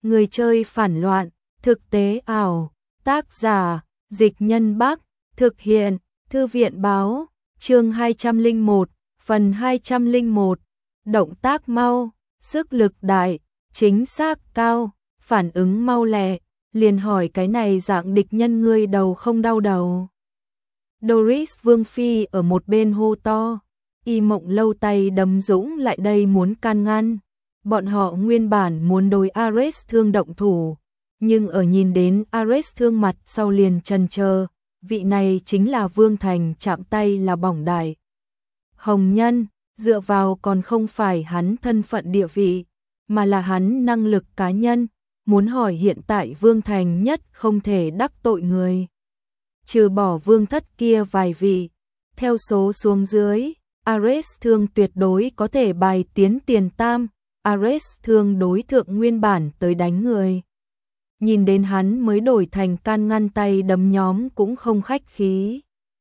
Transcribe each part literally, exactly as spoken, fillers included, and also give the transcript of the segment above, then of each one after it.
Người chơi phản loạn, thực tế ảo, tác giả, Dịch Nhân Bắc, thực hiện, Thư viện báo, chương hai trăm lẻ một, phần hai trăm lẻ một, động tác mau, sức lực đại, chính xác cao, phản ứng mau lẹ, liền hỏi cái này dạng địch nhân ngươi đầu không đau đầu. Doris Vương Phi ở một bên hô to, Y Mộng Lâu tay đấm dũng lại đây muốn can ngăn. Bọn họ nguyên bản muốn đối Ares Thương động thủ, nhưng ở nhìn đến Ares Thương mặt sau liền chần chờ, vị này chính là Vương Thành, chạm tay là bỏng đại. Hồng nhân, dựa vào còn không phải hắn thân phận địa vị, mà là hắn năng lực cá nhân, muốn hỏi hiện tại Vương Thành nhất không thể đắc tội người. Trừ bỏ Vương thất kia vài vị, theo số xuống dưới, Ares Thương tuyệt đối có thể bài tiến tiền tam. Ares Thương đối thượng nguyên bản tới đánh người. Nhìn đến hắn mới đổi thành can ngăn tay đấm nhóm cũng không khách khí.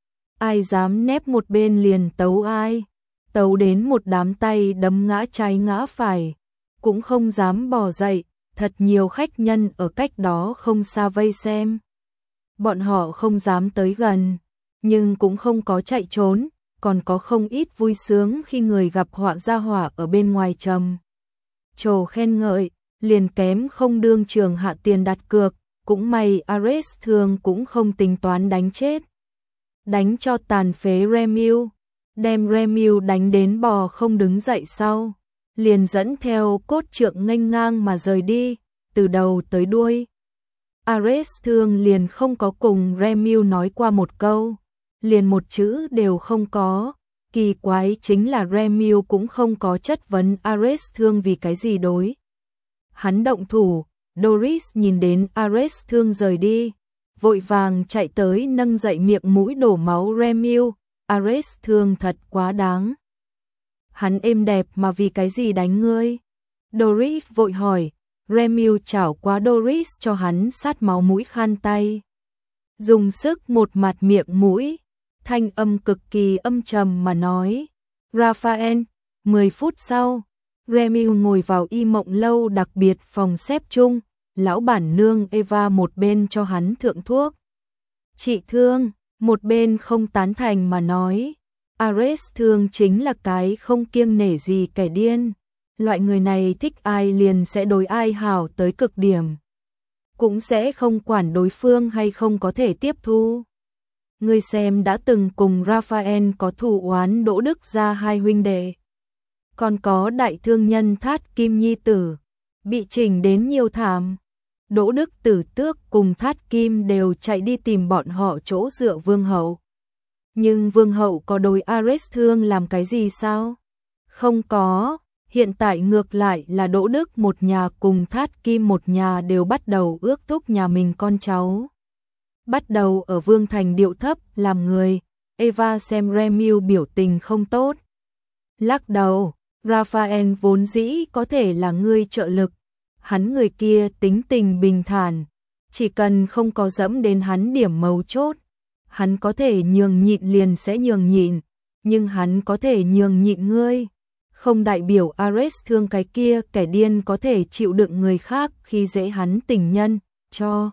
Ai dám nép một bên liền tấu ai. Tấu đến một đám tay đấm ngã trái ngã phải. Cũng không dám bỏ dậy. Thật nhiều khách nhân ở cách đó không xa vây xem. Bọn họ không dám tới gần. Nhưng cũng không có chạy trốn. Còn có không ít vui sướng khi người gặp họa gia hỏa ở bên ngoài trầm trồ khen ngợi, liền kém không đương trường hạ tiền đặt cược, cũng may Ares Thương cũng không tính toán đánh chết. Đánh cho tàn phế Remiu, đem Remiu đánh đến bò không đứng dậy sau, liền dẫn theo cốt trượng nghênh ngang mà rời đi, từ đầu tới đuôi. Ares Thương liền không có cùng Remiu nói qua một câu, liền một chữ đều không có. Kỳ quái chính là Remiu cũng không có chất vấn Ares Thương vì cái gì đối. Hắn động thủ, Doris nhìn đến Ares Thương rời đi, vội vàng chạy tới nâng dậy miệng mũi đổ máu Remiu, Ares Thương thật quá đáng. Hắn êm đẹp mà vì cái gì đánh ngươi? Doris vội hỏi, Remiu chảo quá Doris cho hắn sát máu mũi khăn tay. Dùng sức một mặt miệng mũi. Thanh âm cực kỳ âm trầm mà nói, Raphael, mười phút sau, Remiu ngồi vào Y Mộng Lâu đặc biệt phòng xếp chung, lão bản nương Eva một bên cho hắn thượng thuốc. Trị thương, một bên không tán thành mà nói, Ares Thương chính là cái không kiêng nể gì kẻ điên, loại người này thích ai liền sẽ đối ai hảo tới cực điểm, cũng sẽ không quản đối phương hay không có thể tiếp thu. Ngươi xem đã từng cùng Raphael có thù oán Đỗ Đức gia hai huynh đệ. Còn có đại thương nhân Thát Kim nhi tử, bị chỉnh đến nhiều thảm. Đỗ Đức Tử Tước cùng Thát Kim đều chạy đi tìm bọn họ chỗ dựa Vương hậu. Nhưng Vương hậu có đối Ares Thương làm cái gì sao? Không có, hiện tại ngược lại là Đỗ Đức một nhà cùng Thát Kim một nhà đều bắt đầu ước thúc nhà mình con cháu. Bắt đầu ở Vương Thành điệu thấp làm người, Eva xem Remiu biểu tình không tốt. Lắc đầu, Raphael vốn dĩ có thể là người trợ lực, hắn người kia tính tình bình thản, chỉ cần không có dẫm đến hắn điểm mấu chốt, hắn có thể nhường nhịn liền sẽ nhường nhịn, nhưng hắn có thể nhường nhịn ngươi, không đại biểu Ares Thương cái kia kẻ điên có thể chịu đựng người khác khi dễ hắn tình nhân, cho.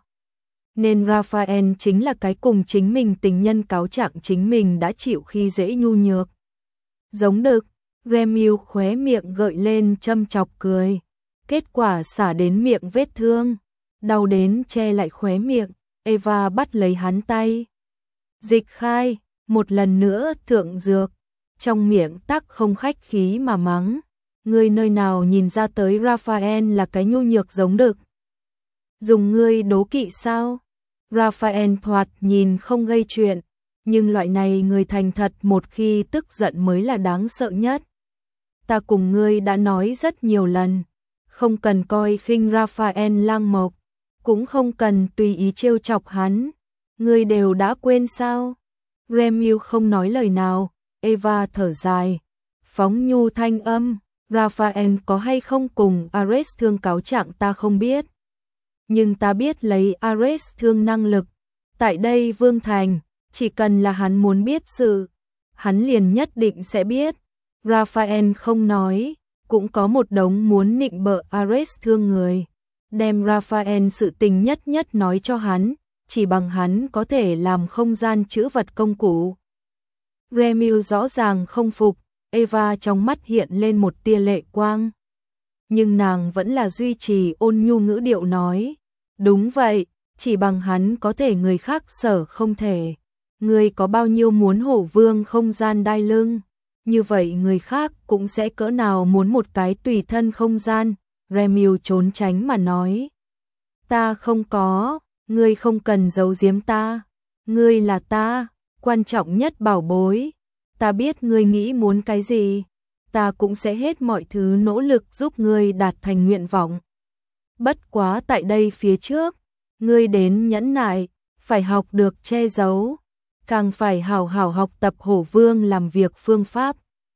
Nên Raphael chính là cái cùng chính mình tình nhân cáo trạng chính mình đã chịu khi dễ nhu nhược. Giống đực, Remiu khóe miệng gợi lên châm chọc cười. Kết quả xả đến miệng vết thương. Đau đến che lại khóe miệng, Eva bắt lấy hắn tay. Dịch khai, một lần nữa thượng dược. Trong miệng tắc không khách khí mà mắng. Ngươi nơi nào nhìn ra tới Raphael là cái nhu nhược giống đực. Dùng ngươi đố kỵ sao? Raphael thoạt nhìn không gây chuyện, nhưng loại này người thành thật một khi tức giận mới là đáng sợ nhất. Ta cùng ngươi đã nói rất nhiều lần, không cần coi khinh Raphael lang mộc, cũng không cần tùy ý trêu chọc hắn, ngươi đều đã quên sao? Remiu không nói lời nào, Eva thở dài, phóng nhu thanh âm, Raphael có hay không cùng Ares Thương cáo trạng ta không biết. Nhưng ta biết lấy Ares Thương năng lực, tại đây Vương Thành, chỉ cần là hắn muốn biết sự, hắn liền nhất định sẽ biết. Raphael không nói, cũng có một đống muốn nịnh bợ Ares Thương người. đem Raphael sự tình nhất nhất nói cho hắn, chỉ bằng hắn có thể làm không gian trữ vật công cụ. Remiel rõ ràng không phục, Eva trong mắt hiện lên một tia lệ quang. Nhưng nàng vẫn là duy trì ôn nhu ngữ điệu nói, đúng vậy, chỉ bằng hắn có thể người khác sở không thể. Ngươi có bao nhiêu muốn hổ vương không gian đai lưng, như vậy người khác cũng sẽ cỡ nào muốn một cái tùy thân không gian. Remiel trốn tránh mà nói, ta không có, ngươi không cần giấu giếm ta, ngươi là ta, quan trọng nhất bảo bối, ta biết ngươi nghĩ muốn cái gì, ta cũng sẽ hết mọi thứ nỗ lực giúp ngươi đạt thành nguyện vọng. Bất quá tại đây phía trước, ngươi đến nhẫn nại, phải học được che giấu, càng phải hào hào học tập hổ vương làm việc phương pháp.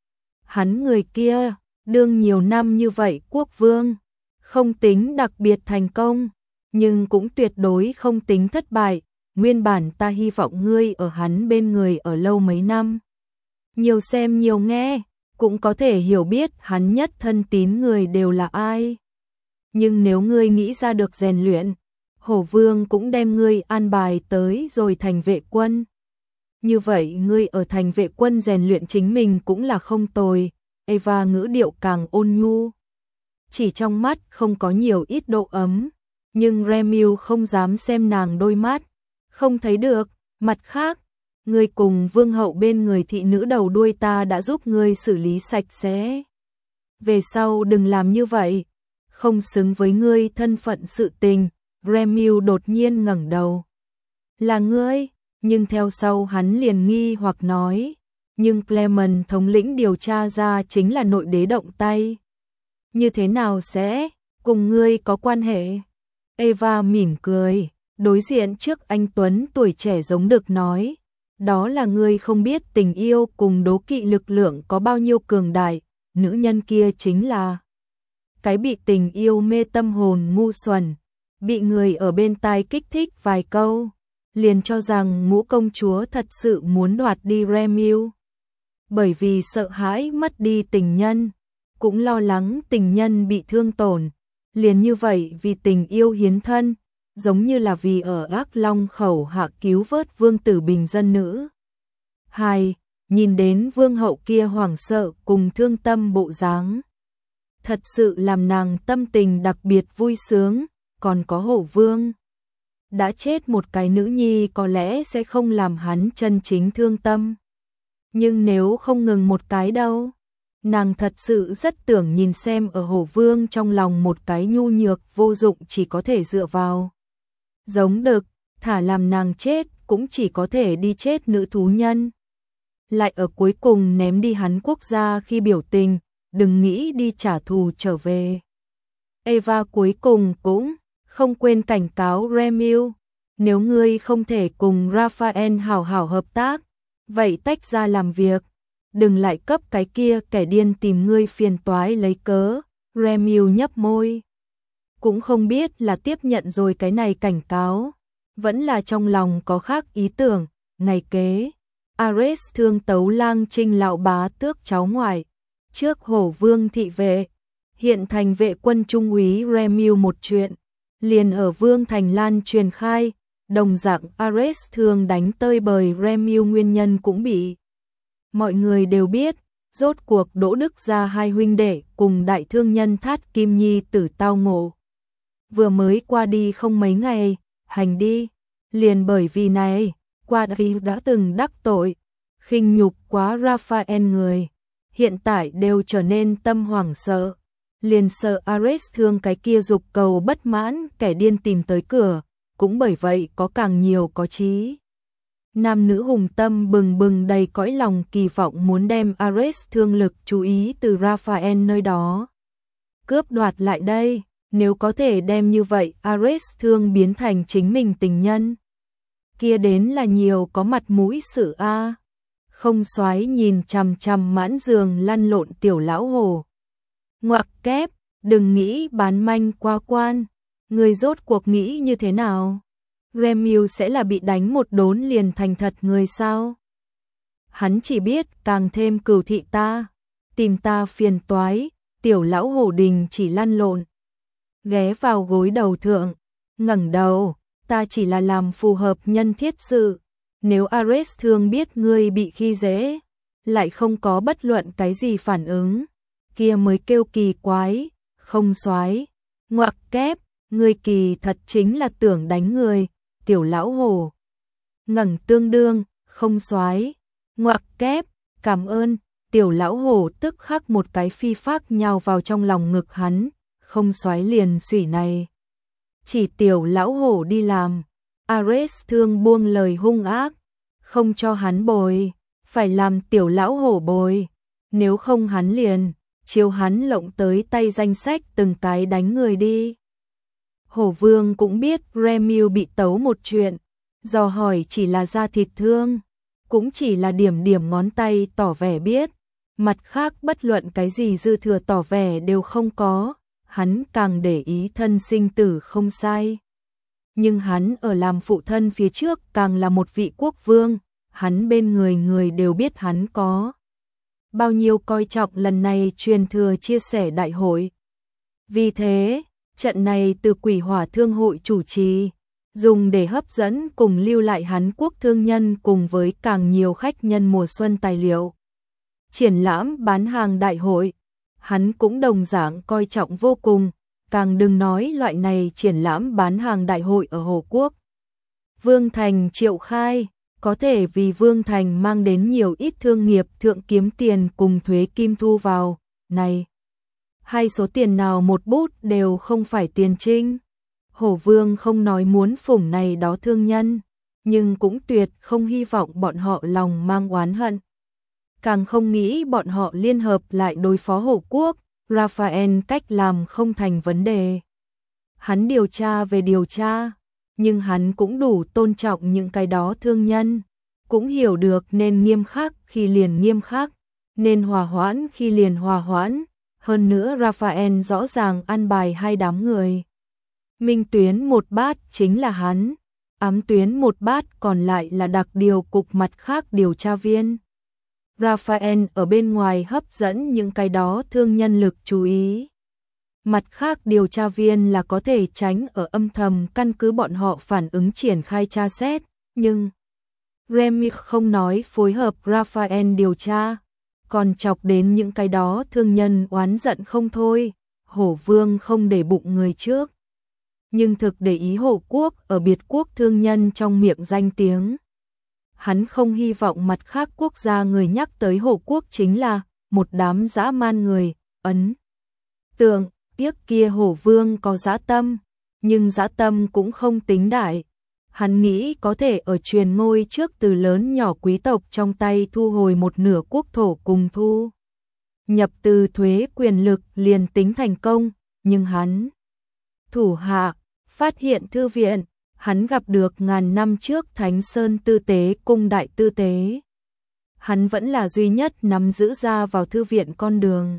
Hắn người kia, đương nhiều năm như vậy quốc vương, không tính đặc biệt thành công, nhưng cũng tuyệt đối không tính thất bại, nguyên bản ta hy vọng ngươi ở hắn bên người ở lâu mấy năm. Nhiều xem nhiều nghe, cũng có thể hiểu biết hắn nhất thân tín người đều là ai. Nhưng nếu ngươi nghĩ ra được rèn luyện, hổ vương cũng đem ngươi an bài tới rồi thành vệ quân. Như vậy ngươi ở thành vệ quân rèn luyện chính mình cũng là không tồi. Eva ngữ điệu càng ôn nhu. Chỉ trong mắt không có nhiều ít độ ấm, nhưng Remiel không dám xem nàng đôi mắt, không thấy được. Mặt khác, ngươi cùng vương hậu bên người thị nữ đầu đuôi ta đã giúp ngươi xử lý sạch sẽ. Về sau đừng làm như vậy, không xứng với ngươi thân phận sự tình. Remiel đột nhiên ngẩng đầu. Là ngươi, nhưng theo sau hắn liền nghi hoặc nói, nhưng Clement thống lĩnh điều tra ra chính là nội đế động tay. Như thế nào sẽ cùng ngươi có quan hệ? Eva mỉm cười, đối diện trước anh Tuấn tuổi trẻ giống được nói, đó là ngươi không biết tình yêu cùng đố kỵ lực lượng có bao nhiêu cường đại, nữ nhân kia chính là cái bị tình yêu mê tâm hồn ngu xuẩn, bị người ở bên tai kích thích vài câu, liền cho rằng ngũ công chúa thật sự muốn đoạt đi Remiel. Bởi vì sợ hãi mất đi tình nhân, cũng lo lắng tình nhân bị thương tổn, liền như vậy vì tình yêu hiến thân, giống như là vì ở Ác Long khẩu hạ cứu vớt vương tử bình dân nữ. Hai, nhìn đến vương hậu kia hoảng sợ cùng thương tâm bộ dáng, thật sự làm nàng tâm tình đặc biệt vui sướng. Còn có hổ vương đã chết một cái nữ nhi có lẽ sẽ không làm hắn chân chính thương tâm. Nhưng nếu không ngừng một cái đâu, nàng thật sự rất tưởng nhìn xem ở hổ vương trong lòng một cái nhu nhược vô dụng chỉ có thể dựa vào. Giống đực, thả làm nàng chết cũng chỉ có thể đi chết nữ thú nhân. Lại ở cuối cùng ném đi hắn quốc gia khi biểu tình, đừng nghĩ đi trả thù trở về. Eva cuối cùng cũng không quên cảnh cáo Remiel, nếu ngươi không thể cùng Raphael hảo hảo hợp tác, vậy tách ra làm việc, đừng lại cấp cái kia kẻ điên tìm ngươi phiền toái lấy cớ. Remiel nhấp môi, cũng không biết là tiếp nhận rồi cái này cảnh cáo, vẫn là trong lòng có khác ý tưởng. Ngày kế, Ares thương tấu lang trinh lão bá tước cháu ngoại, trước hổ vương thị vệ, hiện thành vệ quân trung úy Remiel một chuyện, liền ở vương thành lan truyền khai, đồng dạng Ares thường đánh tơi bời Remiel nguyên nhân cũng bị mọi người đều biết. Rốt cuộc Đỗ Đức gia hai huynh đệ cùng đại thương nhân Thát Kim Nhi tử tao ngộ, vừa mới qua đi không mấy ngày, hành đi, liền bởi vì này, qua đi đã từng đắc tội, khinh nhục quá Raphael người, hiện tại đều trở nên tâm hoảng sợ, liền sợ Ares thương cái kia dục cầu bất mãn kẻ điên tìm tới cửa, cũng bởi vậy có càng nhiều có trí. Nam nữ hùng tâm bừng bừng đầy cõi lòng kỳ vọng muốn đem Ares thương lực chú ý từ Raphael nơi đó cướp đoạt lại đây, nếu có thể đem như vậy Ares thương biến thành chính mình tình nhân, kia đến là nhiều có mặt mũi sự a. Không xoái nhìn chằm chằm mãn giường lăn lộn tiểu lão hồ. Ngoặc kép, đừng nghĩ bán manh qua quan, người rốt cuộc nghĩ như thế nào? Remiel sẽ là bị đánh một đốn liền thành thật người sao? Hắn chỉ biết càng thêm cừu thị ta, tìm ta phiền toái, tiểu lão hổ đình chỉ lăn lộn. ghé vào gối đầu thượng, ngẩng đầu, ta chỉ là làm phù hợp nhân thiết sự, nếu Ares Thương biết ngươi bị khi dễ, lại không có bất luận cái gì phản ứng, kia mới kêu kỳ quái, không soái. Ngoặc kép, ngươi kỳ thật chính là tưởng đánh người, tiểu lão hổ. Ngẩng tương đương, không soái. Ngoặc kép, cảm ơn, tiểu lão hổ tức khắc một cái phi phác nhào vào trong lòng ngực hắn, không soái liền xủy này. Chỉ tiểu lão hổ đi làm, Ares Thương buông lời hung ác, không cho hắn bồi, phải làm tiểu lão hổ bồi, nếu không hắn liền, chiếu hắn lộng tới tay danh sách từng cái đánh người đi. Hổ vương cũng biết Remiu bị tấu một chuyện, dò hỏi chỉ là da thịt thương, cũng chỉ là điểm điểm ngón tay tỏ vẻ biết, mặt khác bất luận cái gì dư thừa tỏ vẻ đều không có, hắn càng để ý thân sinh tử không sai. Nhưng hắn ở làm phụ thân phía trước càng là một vị quốc vương, hắn bên người người đều biết hắn có bao nhiêu coi trọng lần này truyền thừa chia sẻ đại hội. Vì thế, trận này từ Quỷ Hỏa Thương hội chủ trì, dùng để hấp dẫn cùng lưu lại hắn quốc thương nhân cùng với càng nhiều khách nhân mùa xuân tài liệu. Triển lãm bán hàng đại hội, hắn cũng đồng dạng coi trọng vô cùng, càng đừng nói loại này triển lãm bán hàng đại hội ở Hồ Quốc. Vương Thành triệu khai, có thể vì Vương Thành mang đến nhiều ít thương nghiệp thượng kiếm tiền cùng thuế kim thu vào, này. Hai số tiền nào một bút đều không phải tiền trinh. Hổ Vương không nói muốn phủng này đó thương nhân, nhưng cũng tuyệt không hy vọng bọn họ lòng mang oán hận. Càng không nghĩ bọn họ liên hợp lại đối phó Hổ Quốc, Raphael cách làm không thành vấn đề. Hắn điều tra về điều tra, nhưng hắn cũng đủ tôn trọng những cái đó thương nhân, cũng hiểu được nên nghiêm khắc khi liền nghiêm khắc, nên hòa hoãn khi liền hòa hoãn. Hơn nữa Raphael rõ ràng ăn bài hai đám người. Minh tuyến một bát chính là hắn, ám tuyến một bát còn lại là đặc điều cục mặt khác điều tra viên. Raphael ở bên ngoài hấp dẫn những cái đó thương nhân lực chú ý. Mặt khác điều tra viên là có thể tránh ở âm thầm căn cứ bọn họ phản ứng triển khai tra xét, nhưng Remy không nói phối hợp Raphael điều tra, còn chọc đến những cái đó thương nhân oán giận không thôi. Hổ Vương không để bụng người trước, nhưng thực để ý Hổ Quốc ở biệt quốc thương nhân trong miệng danh tiếng. Hắn không hy vọng mặt khác quốc gia người nhắc tới Hổ Quốc chính là một đám dã man người, ấn tượng, tiếc kia Hổ Vương có dã tâm, nhưng dã tâm cũng không tính đại. Hắn nghĩ có thể ở truyền ngôi trước từ lớn nhỏ quý tộc trong tay thu hồi một nửa quốc thổ cùng thu nhập từ thuế quyền lực liền tính thành công, nhưng hắn thủ hạ phát hiện thư viện, hắn gặp được ngàn năm trước Thánh Sơn tư tế cung đại tư tế. Hắn vẫn là duy nhất nắm giữ ra vào thư viện con đường.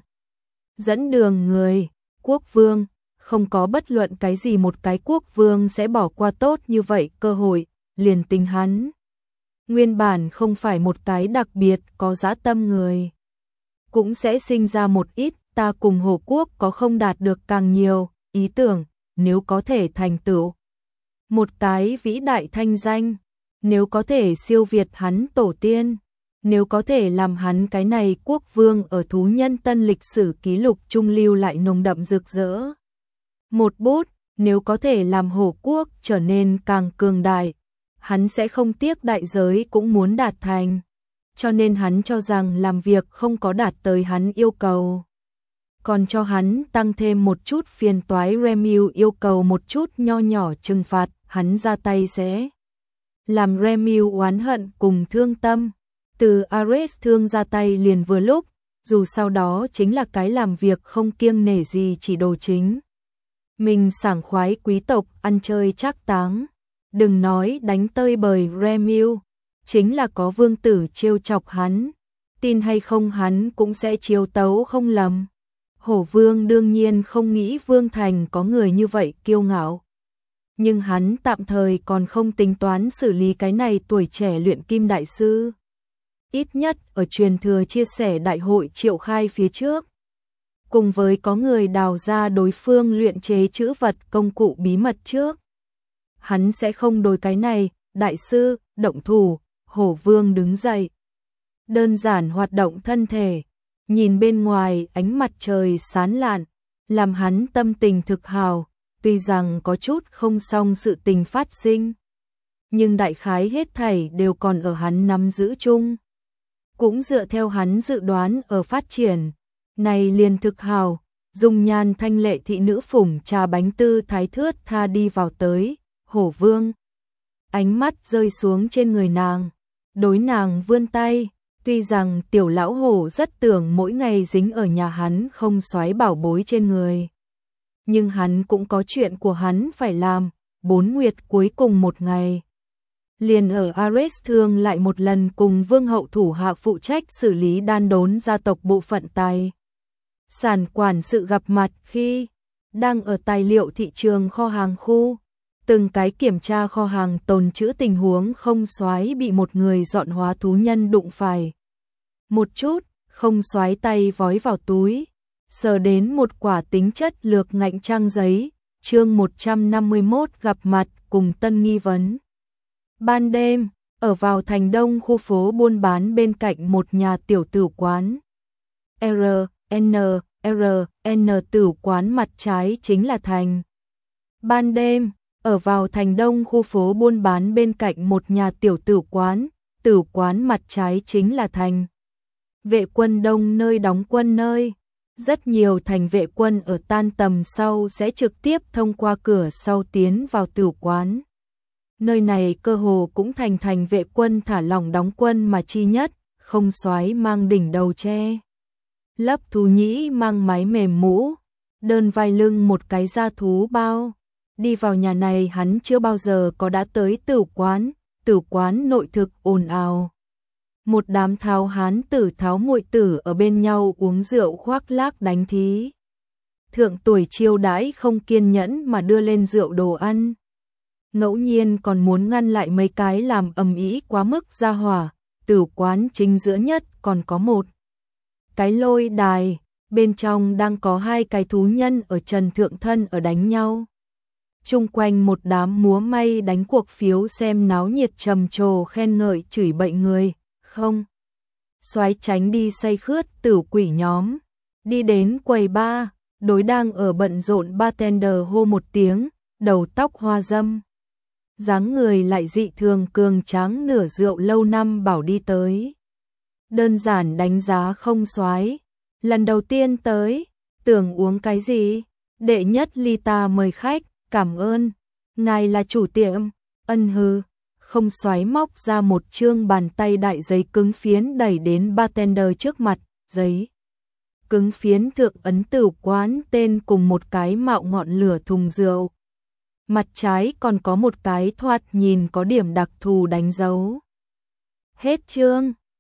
Dẫn đường người, quốc vương, không có bất luận cái gì một cái quốc vương sẽ bỏ qua tốt như vậy cơ hội, liền tính hắn. Nguyên bản không phải một cái đặc biệt có dã tâm người. Cũng sẽ sinh ra một ít ta cùng Hổ Quốc có không đạt được càng nhiều, ý tưởng, nếu có thể thành tựu. Một cái vĩ đại thanh danh, nếu có thể siêu việt hắn tổ tiên, nếu có thể làm hắn cái này quốc vương ở thú nhân tân lịch sử ký lục trung lưu lại nồng đậm rực rỡ. Một bút, nếu có thể làm Hổ Quốc trở nên càng cường đại, hắn sẽ không tiếc đại giới cũng muốn đạt thành. Cho nên hắn cho rằng làm việc không có đạt tới hắn yêu cầu. Còn cho hắn tăng thêm một chút phiền toái. Remiu yêu cầu một chút nho nhỏ trừng phạt, hắn ra tay sẽ làm Remiu oán hận cùng thương tâm. Từ Ares Thương ra tay liền vừa lúc, dù sau đó chính là cái làm việc không kiêng nể gì chỉ đồ chính. Mình sảng khoái quý tộc ăn chơi trác táng, đừng nói đánh tơi bời Remiu, chính là có vương tử trêu chọc hắn, tin hay không hắn cũng sẽ chiếu tấu không lầm. Hổ Vương đương nhiên không nghĩ Vương Thành có người như vậy kiêu ngạo, nhưng hắn tạm thời còn không tính toán xử lý cái này tuổi trẻ luyện kim đại sư. Ít nhất ở truyền thừa chia sẻ đại hội triệu khai phía trước, cùng với có người đào ra đối phương luyện chế chữ vật công cụ bí mật trước. Hắn sẽ không đối cái này, đại sư, động thủ, Hổ Vương đứng dậy. Đơn giản hoạt động thân thể, nhìn bên ngoài ánh mặt trời sáng lạn, làm hắn tâm tình thực hào, tuy rằng có chút không xong sự tình phát sinh. Nhưng đại khái hết thảy đều còn ở hắn nắm giữ chung. Cũng dựa theo hắn dự đoán ở phát triển, này liền thực hào, dung nhan thanh lệ thị nữ phủng trà bánh tư thái thướt tha đi vào tới, Hổ Vương. Ánh mắt rơi xuống trên người nàng, đối nàng vươn tay, tuy rằng tiểu lão hổ rất tưởng mỗi ngày dính ở nhà hắn không xoáy bảo bối trên người. Nhưng hắn cũng có chuyện của hắn phải làm, bốn nguyệt cuối cùng một ngày. Liền ở Ares thương lại một lần cùng vương hậu thủ hạ phụ trách xử lý đan đốn gia tộc bộ phận tài sản quản sự gặp mặt khi đang ở tài liệu thị trường kho hàng khu. Từng cái kiểm tra kho hàng tồn trữ tình huống không xoáy bị một người dọn hóa thú nhân đụng phải. Một chút, không xoáy tay vói vào túi, sờ đến một quả tính chất lược ngạnh trang giấy, chương một trăm năm mươi mốt gặp mặt cùng tân nghi vấn. Ban đêm, ở vào thành đông khu phố buôn bán bên cạnh một nhà tiểu tử quán. R, N, R, N tử quán mặt trái chính là thành. Ban đêm, ở vào thành đông khu phố buôn bán bên cạnh một nhà tiểu tử quán, tử quán mặt trái chính là thành. Vệ quân đông nơi đóng quân nơi. Rất nhiều thành vệ quân ở tan tầm sau sẽ trực tiếp thông qua cửa sau tiến vào tử quán. Nơi này cơ hồ cũng thành thành vệ quân thả lỏng đóng quân mà chi nhất, không soái mang đỉnh đầu che. Lấp thú nhĩ mang máy mềm mũ, đơn vai lưng một cái da thú bao. Đi vào nhà này hắn chưa bao giờ có đã tới tử quán, tử quán nội thực ồn ào. Một đám tháo hán tử tháo muội tử ở bên nhau uống rượu khoác lác đánh thí. Thượng tuổi chiêu đãi không kiên nhẫn mà đưa lên rượu đồ ăn. Ngẫu nhiên còn muốn ngăn lại mấy cái làm ầm ĩ quá mức ra hỏa, tử quán chính giữa nhất còn có một cái lôi đài, bên trong đang có hai cái thú nhân ở trần thượng thân ở đánh nhau. Chung quanh một đám múa may đánh cuộc phiếu xem náo nhiệt trầm trồ khen ngợi chửi bậy người, không. Xoáy tránh đi say khướt tử quỷ nhóm, đi đến quầy ba, đối đang ở bận rộn bartender hô một tiếng, đầu tóc hoa dâm. Dáng người lại dị thường cường tráng nửa rượu lâu năm bảo đi tới. Đơn giản đánh giá không xoái, lần đầu tiên tới, tưởng uống cái gì, đệ nhất ly ta mời khách, cảm ơn, ngài là chủ tiệm, ân hư, không xoáy móc ra một chương bàn tay đại giấy cứng phiến đẩy đến bartender trước mặt, giấy. Cứng phiến thượng ấn tử quán tên cùng một cái mạo ngọn lửa thùng rượu. Mặt trái còn có một cái thoạt nhìn có điểm đặc thù đánh dấu. Hết chương.